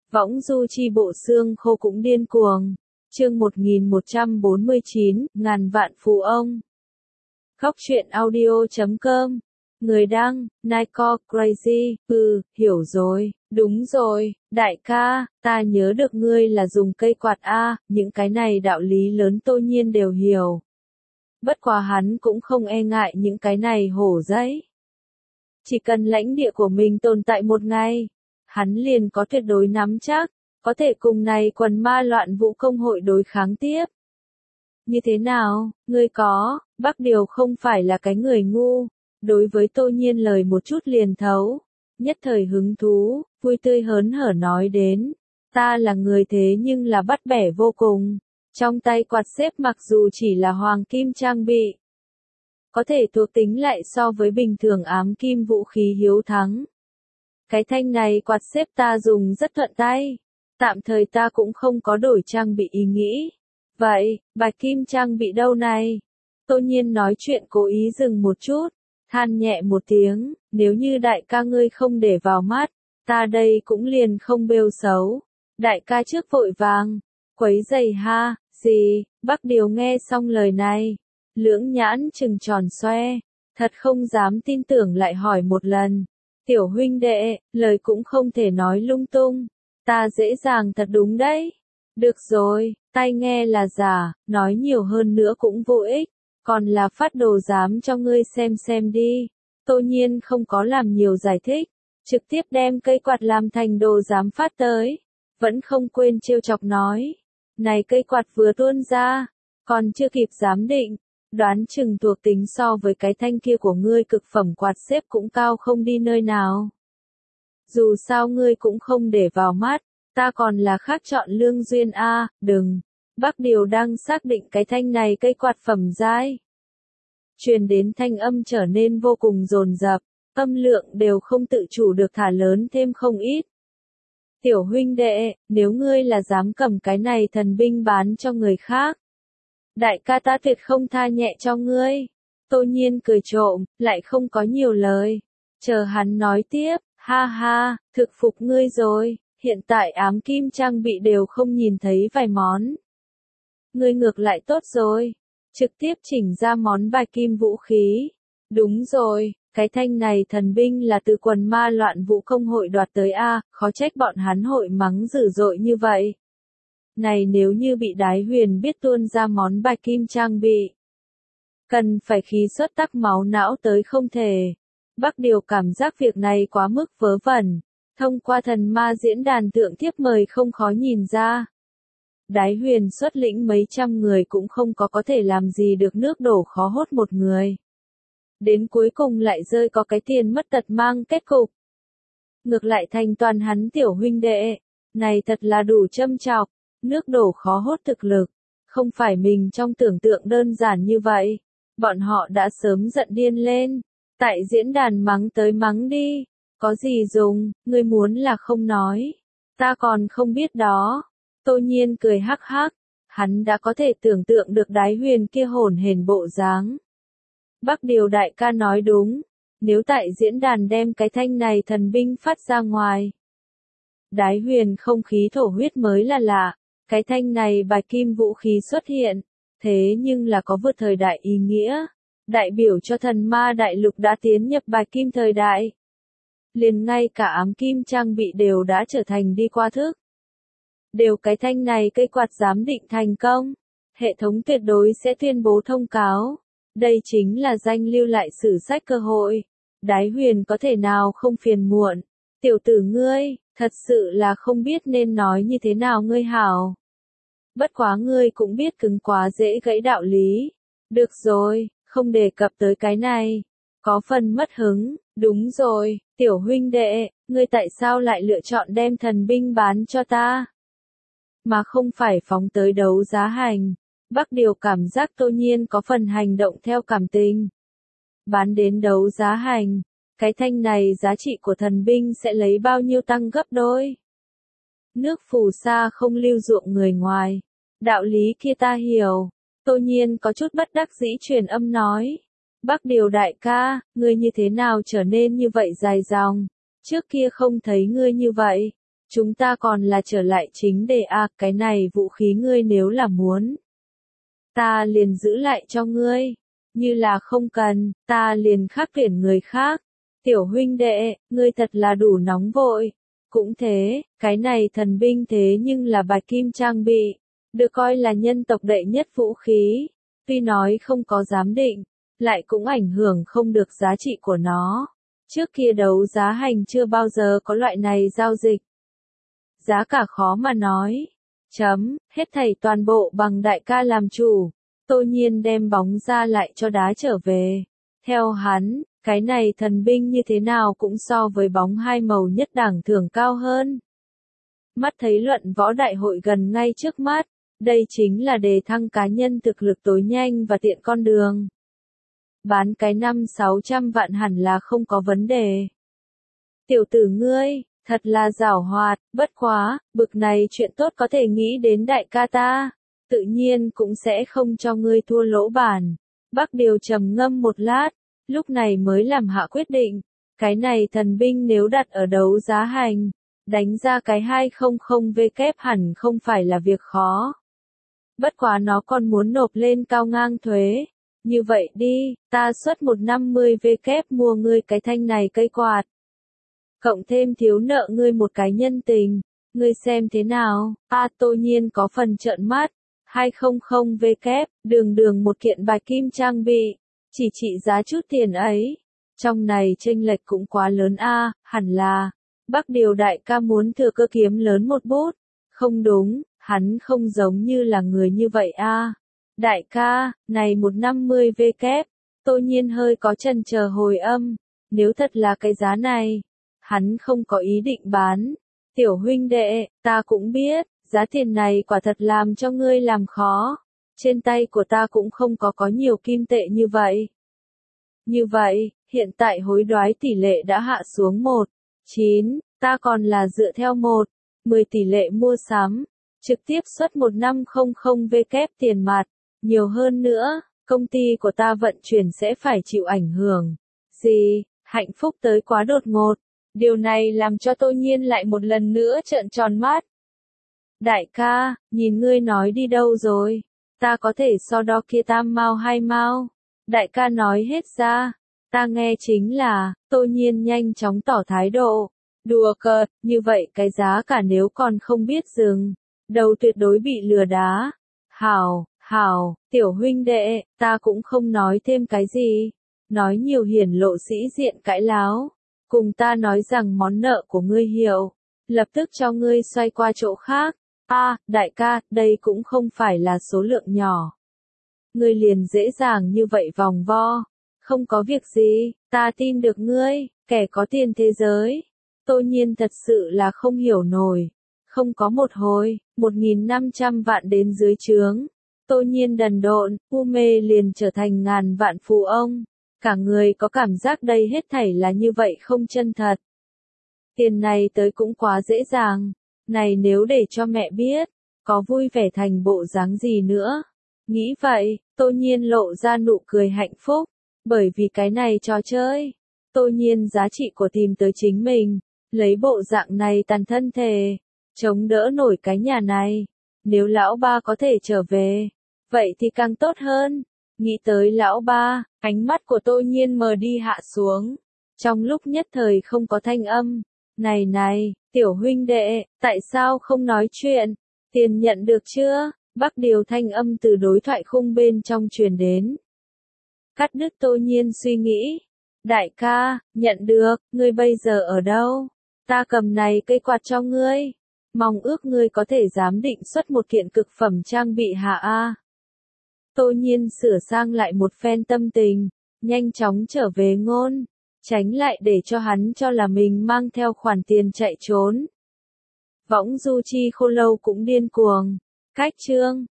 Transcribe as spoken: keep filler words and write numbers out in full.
Võng du chi bộ xương khô cũng điên cuồng. Chương một nghìn một trăm bốn mươi chín, ngàn vạn phú ông. Khóc chuyện audio chấm com. Người đăng, Nico Crazy, ừ, hiểu rồi, đúng rồi, đại ca, ta nhớ được ngươi là dùng cây quạt a, những cái này đạo lý lớn Tô Nhiên đều hiểu. Bất quá hắn cũng không e ngại những cái này hổ giấy. Chỉ cần lãnh địa của mình tồn tại một ngày, hắn liền có tuyệt đối nắm chắc, có thể cùng này quần ma loạn vũ công hội đối kháng tiếp. Như thế nào, ngươi có, Bắc Điều không phải là cái người ngu, đối với Tô Nhiên lời một chút liền thấu, nhất thời hứng thú, vui tươi hớn hở nói đến, ta là người thế nhưng là bắt bẻ vô cùng, trong tay quạt xếp mặc dù chỉ là hoàng kim trang bị, có thể thuộc tính lại so với bình thường ám kim vũ khí hiếu thắng. Cái thanh này quạt xếp ta dùng rất thuận tay, tạm thời ta cũng không có đổi trang bị ý nghĩ. Vậy, bạch kim trang bị đâu này? Tô Nhiên nói chuyện cố ý dừng một chút, than nhẹ một tiếng, nếu như đại ca ngươi không để vào mắt, ta đây cũng liền không bêu xấu. Đại ca trước vội vàng, quấy giày ha, gì, Bắc Điều nghe xong lời này, lưỡng nhãn trừng tròn xoe, thật không dám tin tưởng lại hỏi một lần. Tiểu huynh đệ, lời cũng không thể nói lung tung, ta dễ dàng thật đúng đấy. Được rồi, tai nghe là giả, nói nhiều hơn nữa cũng vô ích, còn là phát đồ giám cho ngươi xem xem đi. Tô Nhiên không có làm nhiều giải thích, trực tiếp đem cây quạt làm thành đồ giám phát tới, vẫn không quên trêu chọc nói. Này cây quạt vừa tuôn ra, còn chưa kịp giám định, đoán chừng thuộc tính so với cái thanh kia của ngươi cực phẩm quạt xếp cũng cao không đi nơi nào. Dù sao ngươi cũng không để vào mắt, ta còn là khác chọn lương duyên a, đừng. Bắc Điều đang xác định cái thanh này cây quạt phẩm giai. Truyền đến thanh âm trở nên vô cùng dồn dập, âm lượng đều không tự chủ được thả lớn thêm không ít. Tiểu huynh đệ, nếu ngươi là dám cầm cái này thần binh bán cho người khác, đại ca ta tuyệt không tha nhẹ cho ngươi. Tô Nhiên cười trộm, lại không có nhiều lời. Chờ hắn nói tiếp, ha ha, thực phục ngươi rồi, hiện tại ám kim trang bị đều không nhìn thấy vài món. Ngươi ngược lại tốt rồi, trực tiếp chỉnh ra món bạch kim vũ khí. Đúng rồi, cái thanh này thần binh là từ quần ma loạn vũ công hội đoạt tới a, khó trách bọn hắn hội mắng dữ dội như vậy. Này nếu như bị Đái Huyền biết tuôn ra món bạch kim trang bị, cần phải khí xuất tắc máu não tới không thể. Bắc Điều cảm giác việc này quá mức vớ vẩn, thông qua thần ma diễn đàn tượng tiếp mời không khó nhìn ra. Đái Huyền xuất lĩnh mấy trăm người cũng không có có thể làm gì được nước đổ khó hốt một người. Đến cuối cùng lại rơi có cái tiền mất tật mang kết cục. Ngược lại thành toàn hắn tiểu huynh đệ, này thật là đủ châm chọc, nước đổ khó hốt thực lực, không phải mình trong tưởng tượng đơn giản như vậy. Bọn họ đã sớm giận điên lên, tại diễn đàn mắng tới mắng đi, có gì dùng, ngươi muốn là không nói, ta còn không biết đó. Tô Nhiên cười hắc hắc, hắn đã có thể tưởng tượng được Đái Huyền kia hổn hển bộ dáng. Bắc Điều đại ca nói đúng, nếu tại diễn đàn đem cái thanh này thần binh phát ra ngoài, Đái Huyền không khí thổ huyết mới là lạ, cái thanh này bạch kim vũ khí xuất hiện, thế nhưng là có vượt thời đại ý nghĩa, đại biểu cho thần ma đại lục đã tiến nhập bạch kim thời đại. Liền ngay cả ám kim trang bị đều đã trở thành đi qua thức. Đều cái thanh này cây quạt giám định thành công, hệ thống tuyệt đối sẽ tuyên bố thông cáo. Đây chính là danh lưu lại sử sách cơ hội. Đái Huyền có thể nào không phiền muộn. Tiểu tử ngươi, thật sự là không biết nên nói như thế nào ngươi hảo. Bất quá ngươi cũng biết cứng quá dễ gãy đạo lý. Được rồi, không đề cập tới cái này. Có phần mất hứng, đúng rồi, tiểu huynh đệ, ngươi tại sao lại lựa chọn đem thần binh bán cho ta? Mà không phải phóng tới đấu giá hành. Bắc Điều cảm giác Tô Nhiên có phần hành động theo cảm tình. Bán đến đấu giá hành, cái thanh này giá trị của thần binh sẽ lấy bao nhiêu tăng gấp đôi. Nước phù sa không lưu ruộng người ngoài. Đạo lý kia ta hiểu. Tô Nhiên có chút bất đắc dĩ truyền âm nói. Bắc Điều đại ca, ngươi như thế nào trở nên như vậy dài dòng? Trước kia không thấy ngươi như vậy. Chúng ta còn là trở lại chính đề a, cái này vũ khí ngươi nếu là muốn. Ta liền giữ lại cho ngươi. Như là không cần, ta liền khắc tuyển người khác. Tiểu huynh đệ, ngươi thật là đủ nóng vội. Cũng thế, cái này thần binh thế nhưng là bạch kim trang bị. Được coi là nhân tộc đệ nhất vũ khí. Tuy nói không có giám định, lại cũng ảnh hưởng không được giá trị của nó. Trước kia đấu giá hành chưa bao giờ có loại này giao dịch. Giá cả khó mà nói. Chấm, hết thảy toàn bộ bằng đại ca làm chủ. Tô Nhiên đem bóng ra lại cho đá trở về. Theo hắn, cái này thần binh như thế nào cũng so với bóng hai màu nhất đẳng thưởng cao hơn. Mắt thấy luận võ đại hội gần ngay trước mắt, đây chính là đề thăng cá nhân thực lực tối nhanh và tiện con đường. Bán cái năm sáu trăm vạn hẳn là không có vấn đề. Tiểu tử ngươi, thật là giảo hoạt, bất quá, bực này chuyện tốt có thể nghĩ đến đại ca ta, tự nhiên cũng sẽ không cho ngươi thua lỗ bản. Bắc Điều trầm ngâm một lát, lúc này mới làm hạ quyết định, cái này thần binh nếu đặt ở đấu giá hành, đánh ra cái hai trăm vê kép hẳn không phải là việc khó. Bất quá nó còn muốn nộp lên cao ngang thuế. Như vậy đi, ta xuất một trăm năm mươi vê kép mua ngươi cái thanh này cây quạt. Cộng thêm thiếu nợ ngươi một cái nhân tình, ngươi xem thế nào? A Tô Nhiên có phần trợn mắt, hai trăm vê kép, đường đường một kiện bạch kim trang bị, chỉ trị giá chút tiền ấy. Trong này chênh lệch cũng quá lớn a, hẳn là, Bắc Điều đại ca muốn thừa cơ kiếm lớn một bút. Không đúng, hắn không giống như là người như vậy a. Đại ca, này một trăm năm mươi vê kép, Tô Nhiên hơi có chần chờ hồi âm, nếu thật là cái giá này, hắn không có ý định bán. Tiểu huynh đệ, ta cũng biết, giá tiền này quả thật làm cho ngươi làm khó, trên tay của ta cũng không có có nhiều kim tệ như vậy. Như vậy, hiện tại hối đoái tỷ lệ đã hạ xuống một, chín, ta còn là dựa theo một, mười tỷ lệ mua sắm, trực tiếp xuất một nghìn năm trăm vê kép tiền mặt. Nhiều hơn nữa, công ty của ta vận chuyển sẽ phải chịu ảnh hưởng. Gì, hạnh phúc tới quá đột ngột. Điều này làm cho Tô Nhiên lại một lần nữa trợn tròn mắt. Đại ca, nhìn ngươi nói đi đâu rồi? Ta có thể so đo kia tam mao hai mao. Đại ca nói hết ra. Ta nghe chính là, Tô Nhiên nhanh chóng tỏ thái độ. Đùa cợt, như vậy cái giá cả nếu còn không biết dừng. Đầu tuyệt đối bị lừa đá. Hảo. Hảo, tiểu huynh đệ, ta cũng không nói thêm cái gì. Nói nhiều hiển lộ sĩ diện cãi láo. Cùng ta nói rằng món nợ của ngươi hiểu. Lập tức cho ngươi xoay qua chỗ khác. A, đại ca, đây cũng không phải là số lượng nhỏ. Ngươi liền dễ dàng như vậy vòng vo. Không có việc gì, ta tin được ngươi, kẻ có tiền thế giới. Tô Nhiên thật sự là không hiểu nổi. Không có một hồi, một nghìn năm trăm vạn đến dưới trướng. Tô Nhiên đần độn, u mê liền trở thành ngàn vạn phú ông. Cả người có cảm giác đây hết thảy là như vậy không chân thật. Tiền này tới cũng quá dễ dàng. Này nếu để cho mẹ biết, có vui vẻ thành bộ dáng gì nữa. Nghĩ vậy, Tô Nhiên lộ ra nụ cười hạnh phúc. Bởi vì cái này trò chơi. Tô Nhiên giá trị của tìm tới chính mình. Lấy bộ dạng này tàn thân thể. Chống đỡ nổi cái nhà này. Nếu lão ba có thể trở về. Vậy thì càng tốt hơn. Nghĩ tới lão ba, ánh mắt của Tô Nhiên mờ đi hạ xuống. Trong lúc nhất thời không có thanh âm. Này này, tiểu huynh đệ, tại sao không nói chuyện? Tiền nhận được chưa? Bắc Điều thanh âm từ đối thoại khung bên trong truyền đến. Cắt đứt Tô Nhiên suy nghĩ. Đại ca, nhận được, ngươi bây giờ ở đâu? Ta cầm này cây quạt cho ngươi. Mong ước ngươi có thể giám định xuất một kiện cực phẩm trang bị hạ A. Tô Nhiên sửa sang lại một phen tâm tình, nhanh chóng trở về ngôn, tránh lại để cho hắn cho là mình mang theo khoản tiền chạy trốn. Võng du chi khô lâu cũng điên cuồng. Cách chương